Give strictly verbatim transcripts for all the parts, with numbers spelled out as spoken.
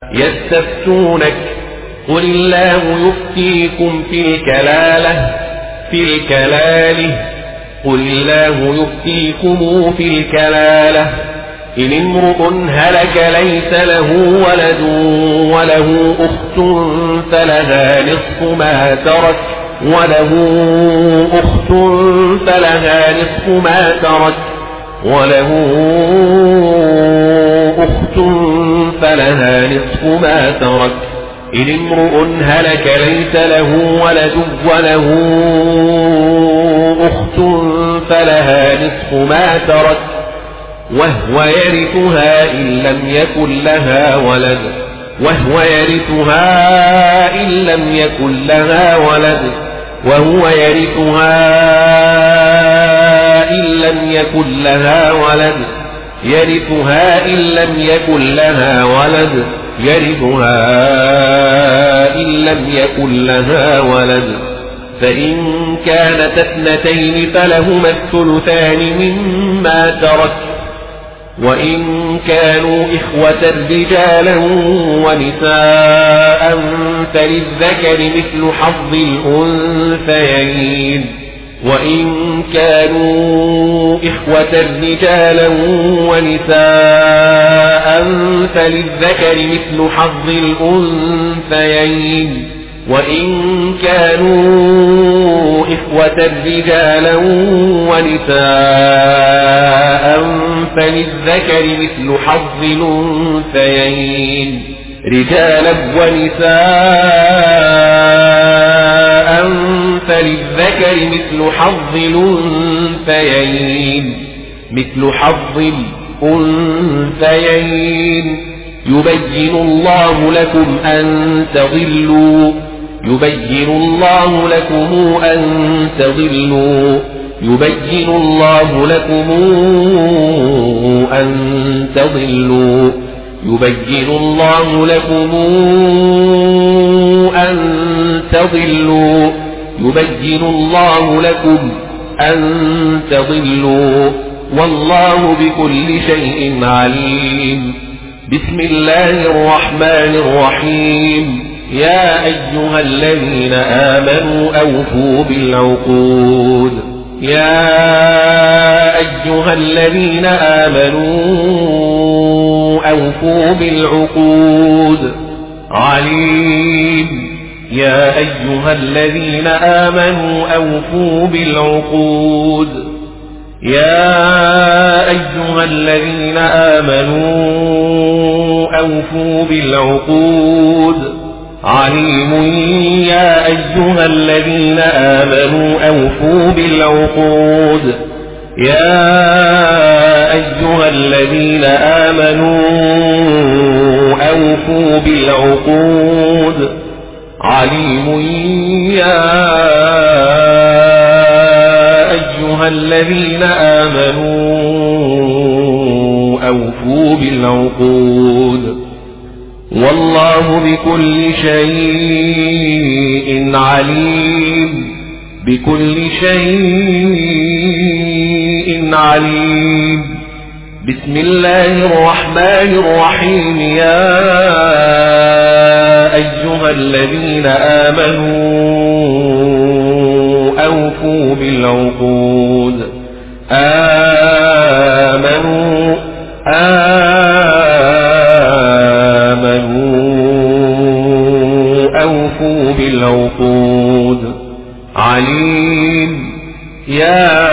يستفتونك قل الله يفتيكم في الكلالة في الكلالة قل الله يفتيكم في الكلالة إن امرؤ هلك ليس له ولد وله أخت فلها نصف ما ترك وله أخت فلها نصف ما ترك وله أخت فلها نصف ما ترك إن امرؤ هلك ليس له ولد وله أخت فلها نصف ما ترك وهو يرثها إن لم يكن لها ولد وهو يرثها إن لم يكن لها ولد وهو يرثها إن لم يكن لها ولد يرثها إن لم يكن لها ولد يرثها إن لم يكن لها ولد فإن كانت اثنتين فلهما الثلثان مما ترك وإن كانوا إخوة رجالا ونساء فللذكر مثل حظ الأنثيين وإن كانوا إخوة رجالا ونساء فللذكر مثل حظ الأنثيين وإن كانوا إخوة رجالا ونساء فللذكر مثل حظ الأنثيين رجالا ونساء فللذكر مثل حظ الأنثيين مثل حظ الأنثيين يبين الله لكم أن تضلوا يبين الله لكم أن تضلوا يبين الله لكم أن تضلوا يبين الله لكم أن تضلوا يبين الله لكم أن تضلوا والله بكل شيء عليم بسم الله الرحمن الرحيم يا أيها الذين آمنوا أوفوا بالعقود يا أيها الذين آمنوا أوفوا بالعقود عليم يا أيها الذين آمنوا أوفوا بالعقود يا أيها الذين آمنوا أوفوا بالعقود عليم يا أيها الذين آمنوا أوفوا بالعقود يا أيها الذين آمنوا أوفوا بالعقود عليم يا أيها الذين آمنوا أوفوا بالعقود والله بكل شيء عليم بكل شيء عليم بسم الله الرحمن الرحيم يا أيها الذين آمنوا أوفوا بالعقود آمنوا آمنوا أوفوا بالعقود عليم يا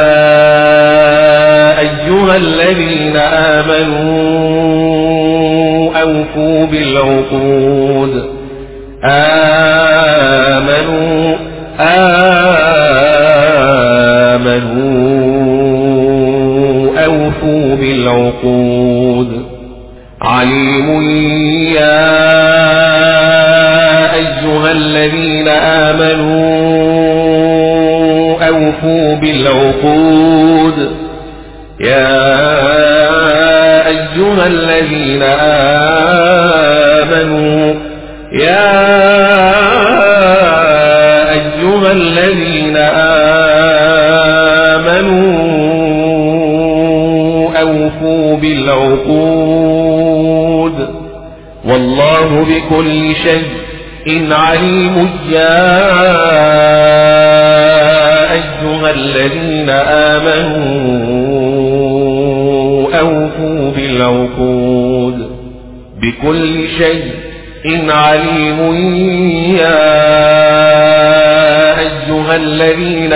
أيها الذين آمنوا أوفوا بالعقود آمنوا آمنوا أوفوا بالعقود عليم يا أيها الذين آمنوا أوفوا بالعقود يا أيها الذين آمنوا يا أيها الذين آمنوا أوفوا بالعقود والله بكل شيء عليم. يا أيها الذين آمنوا أوفوا بالعقود بكل شيء عليم. يا أيها الذين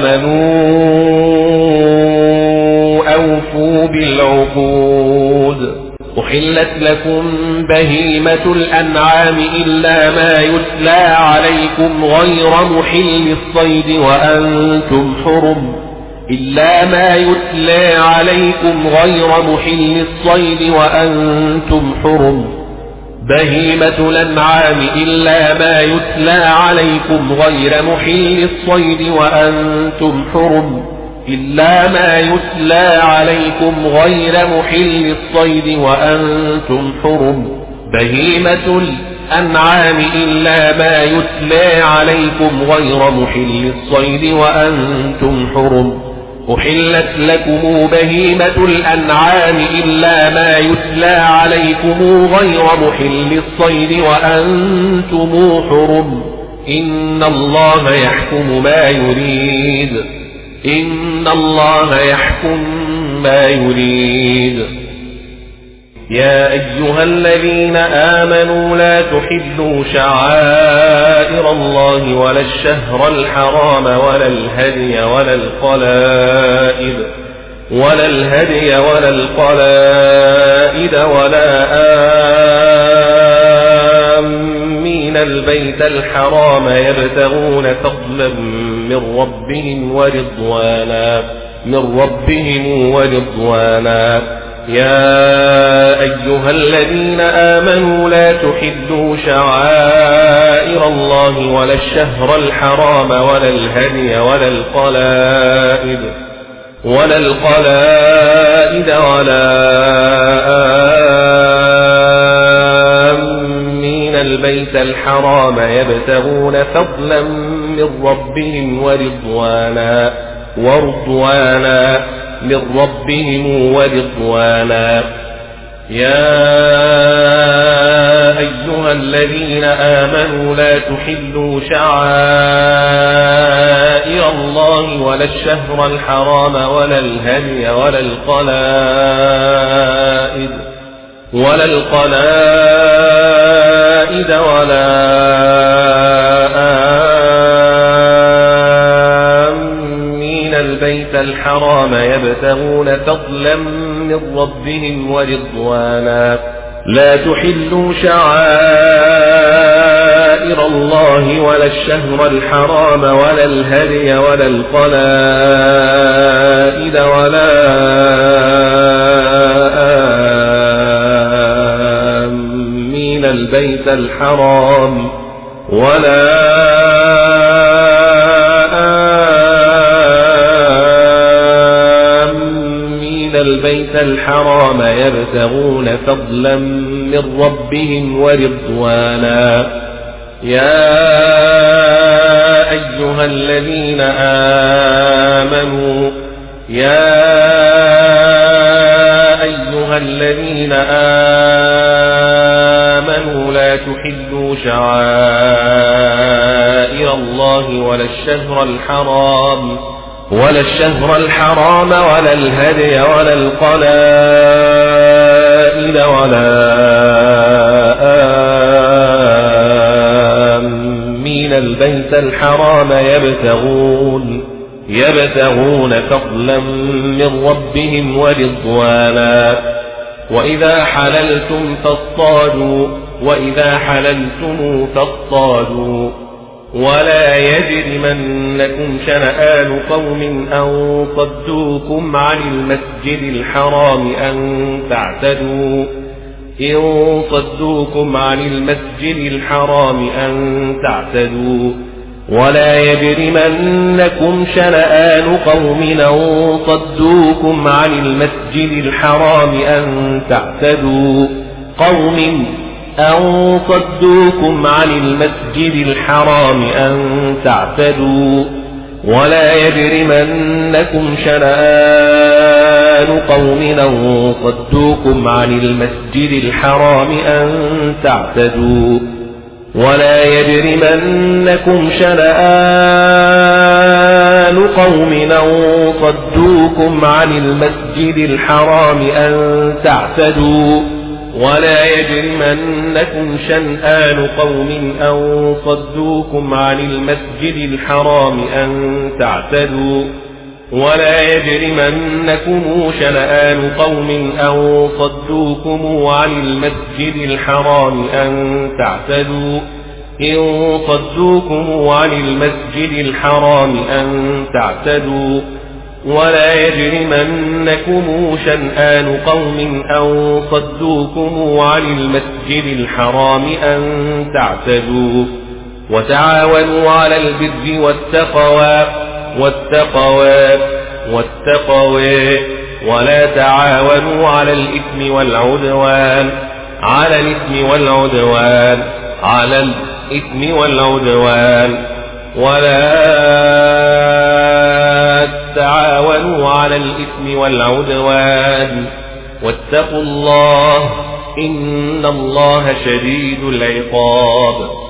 آمنوا أوفوا بالعقود. أحلت لكم بهيمة الأنعام إلا ما يتلى عليكم غير محل الصيد وأنتم حرم إلا ما يتلى عليكم غير محل الصيد وأنتم حرم. بهيمة الأنعام إلا ما يتلى عليكم غير محل الصيد وأنتم حرم إلا ما يتلى عليكم غير محل الصيد وأنتم حرم. بهيمة الأنعام إلا ما يتلى عليكم غير محل الصيد وأنتم حرم. أحلت لكم بهيمة الأنعام إلا ما يتلى عليكم غير محل الصيد وأنتم حرم. إن الله يحكم ما يريد إن الله يحكم ما يريد. يا أيها الذين آمنوا لا تحلوا شعائر الله ولا الشهر الحرام ولا الهدي ولا القلائد ولا الهدي ولا القلائد ولا آمين البيت الحرام يبتغون فضلا من ربهم ورضوانا من ربهم ورضوانا. يا أيها الذين آمنوا لا تحلوا شعائر الله ولا الشهر الحرام ولا الهدي ولا القلائد ولا القلائد ولا آمين البيت الحرام يبتغون فضلا من ربهم ورضوانا ورضوانا من ربهم ورضوانا. يا أيها الذين آمنوا لا تحلوا شعائر الله ولا الشهر الحرام ولا الهدي ولا القلائد ولا القلائد ولا البيت الحرام يبتغون فضلا من ربهم ورضوانا. لا تحلوا شعائر الله ولا الشهر الحرام ولا الهدي ولا القلائد ولا آمين البيت الحرام ولا البيت الحرام يبتغون فضلا من ربهم ورضوانا. يا أيها الذين آمنوا يا أيها الذين آمنوا لا تحلوا شعائر الله ولا الشهر الحرام ولا الشهر الحرام ولا الهدي ولا القلائد ولا آمين البيت الحرام يبتغون يبتغون فضلا من ربهم ورضوانا. وإذا حللتم فاصطادوا وإذا حللتم فاصطادوا ولا يجرمنكم شنآن قوم أن صدوكم عن المسجد الحرام أن تعتدوا إن صدوكم عن المسجد الحرام أن تعتدوا ولا يجرمنكم شنآن قوم أن صدوكم عن المسجد الحرام أن تعتدوا قوم أن صدوكم عن المسجد الحرام أن تعتدوا ولا يجرمنكم شنآن شنآن قوم أن صدوكم عن المسجد الحرام أن تعتدوا ولا يجرمنكم شنآن قوم أن صدوكم عن المسجد الحرام أن تعتدوا ولا يجرمنكم شنآن قوم أن صدوكم عن المسجد الحرام أن تعتدوا ولا يجرمنكم شنآن قوم أن صدوكم عن المسجد الحرام أن تعتدوا إن صدوكم عن المسجد الحرام أن تعتدوا ولا يجرمنكم شنآن قوم أن صدوكم عن المسجد الحرام أن تعتدوا وتعاونوا على البر والتقوى والتقوى والتقوى ولا تعاونوا على الإثم والعدوان على الإثم والعدوان على الإثم والعدوان ولا تعاونوا على الإثم والعدوان واتقوا الله إن الله شديد العقاب.